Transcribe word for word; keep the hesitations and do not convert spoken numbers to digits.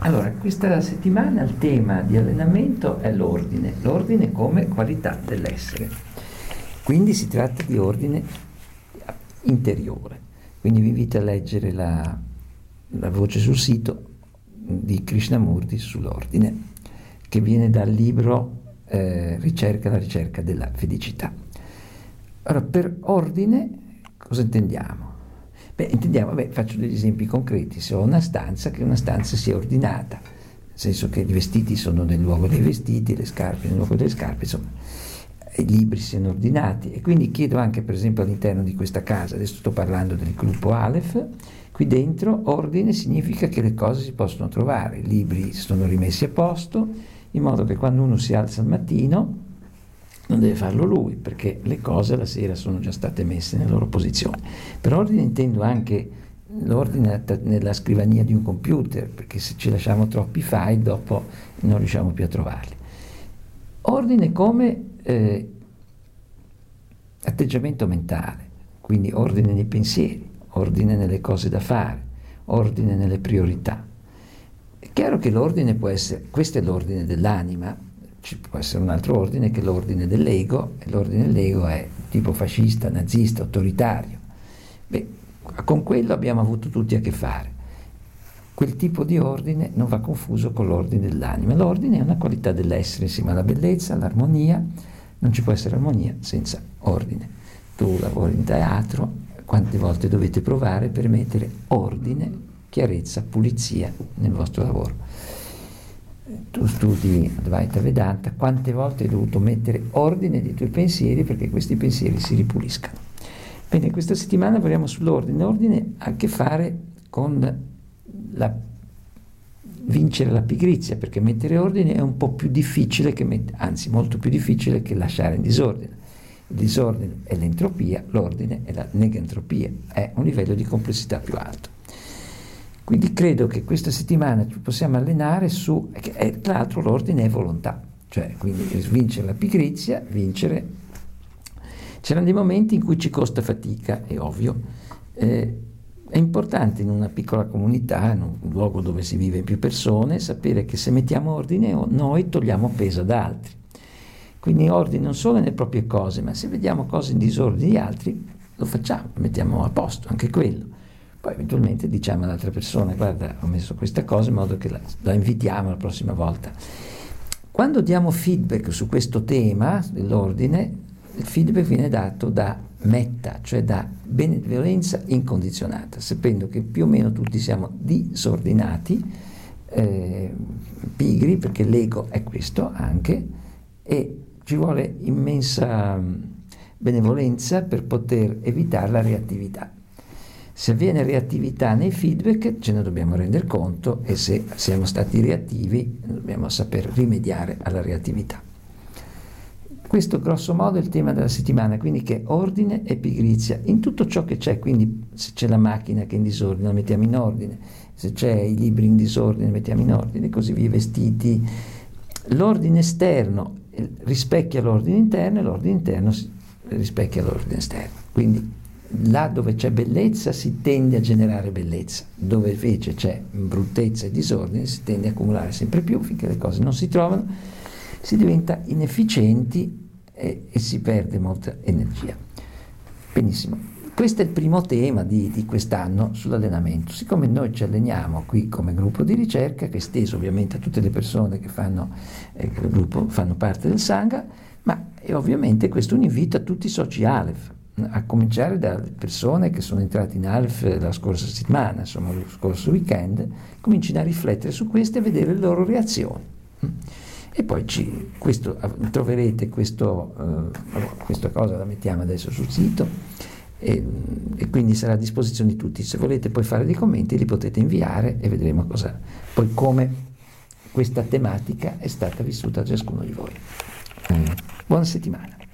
Allora, questa settimana il tema di allenamento è l'ordine, l'ordine come qualità dell'essere. Quindi si tratta di ordine interiore. Quindi vi invito a leggere la, la voce sul sito di Krishnamurti sull'ordine, che viene dal libro eh, Ricerca, la ricerca della felicità. Allora, per ordine cosa intendiamo? Beh, intendiamo, beh, faccio degli esempi concreti. Se ho una stanza, che una stanza sia ordinata, nel senso che i vestiti sono nel luogo dei vestiti, le scarpe nel luogo delle scarpe, insomma, i libri siano ordinati. E quindi chiedo anche, per esempio, all'interno di questa casa, adesso sto parlando del gruppo Aleph, qui dentro ordine significa che le cose si possono trovare, i libri sono rimessi a posto, in modo che quando uno si alza al mattino non deve farlo lui, perché le cose la sera sono già state messe nella loro posizione. Per ordine intendo anche l'ordine nella scrivania di un computer, perché se ci lasciamo troppi file dopo non riusciamo più a trovarli. Ordine come eh, atteggiamento mentale, quindi ordine nei pensieri, ordine nelle cose da fare, ordine nelle priorità. È chiaro che l'ordine può essere, questo è l'ordine dell'anima. Ci può essere un altro ordine che è l'ordine dell'ego, e l'ordine dell'ego è tipo fascista, nazista, autoritario. Beh, con quello abbiamo avuto tutti a che fare. Quel tipo di ordine non va confuso con l'ordine dell'anima. L'ordine è una qualità dell'essere insieme alla bellezza, all'armonia. Non ci può essere armonia senza ordine. Tu lavori in teatro, quante volte dovete provare per mettere ordine, chiarezza, pulizia nel vostro lavoro. Tu studi Advaita Vedanta, quante volte hai dovuto mettere ordine nei tuoi pensieri perché questi pensieri si ripuliscano. Bene, questa settimana parliamo sull'ordine. L'ordine ha a che fare con la, vincere la pigrizia, perché mettere ordine è un po' più difficile, che met- anzi molto più difficile che lasciare in disordine. Il disordine è l'entropia, l'ordine è la negantropia, è un livello di complessità più alto. Quindi credo che questa settimana ci possiamo allenare su, e tra l'altro l'ordine è volontà, cioè quindi vincere la pigrizia, vincere. C'erano dei momenti in cui ci costa fatica, è ovvio. Eh, è importante in una piccola comunità, in un luogo dove si vive più persone, sapere che se mettiamo ordine noi togliamo peso ad altri. Quindi ordine non solo nelle proprie cose, ma se vediamo cose in disordine di altri, lo facciamo, lo mettiamo a posto, anche quello. Poi eventualmente diciamo all'altra persona: guarda, ho messo questa cosa, in modo che la, la invitiamo la prossima volta. Quando diamo feedback su questo tema dell'ordine, il feedback viene dato da metta, cioè da benevolenza incondizionata, sapendo che più o meno tutti siamo disordinati, eh, pigri, perché l'ego è questo anche, e ci vuole immensa benevolenza per poter evitare la reattività. Se avviene reattività nei feedback ce ne dobbiamo rendere conto, e se siamo stati reattivi dobbiamo saper rimediare alla reattività. Questo grosso modo è il tema della settimana, quindi che ordine e pigrizia in tutto ciò che c'è. Quindi se c'è la macchina che è in disordine la mettiamo in ordine, se c'è i libri in disordine la mettiamo in ordine, così via, i vestiti. L'ordine esterno rispecchia l'ordine interno e l'ordine interno rispecchia l'ordine esterno. Quindi là dove c'è bellezza si tende a generare bellezza, dove invece c'è bruttezza e disordine si tende a accumulare sempre più, finché le cose non si trovano, si diventa inefficienti e, e si perde molta energia. Benissimo, questo è il primo tema di, di quest'anno sull'allenamento. Siccome noi ci alleniamo qui come gruppo di ricerca, che è esteso ovviamente a tutte le persone che fanno eh, il gruppo, fanno parte del Sangha, ma è ovviamente questo è un invito a tutti i soci Aleph, a cominciare dalle persone che sono entrate in Aleph la scorsa settimana, insomma lo scorso weekend, comincino a riflettere su questo e vedere le loro reazioni. E poi ci, questo, troverete questo, eh, questa cosa la mettiamo adesso sul sito e, e quindi sarà a disposizione di tutti. Se volete poi fare dei commenti li potete inviare e vedremo cosa, poi come questa tematica è stata vissuta da ciascuno di voi. Eh, buona settimana.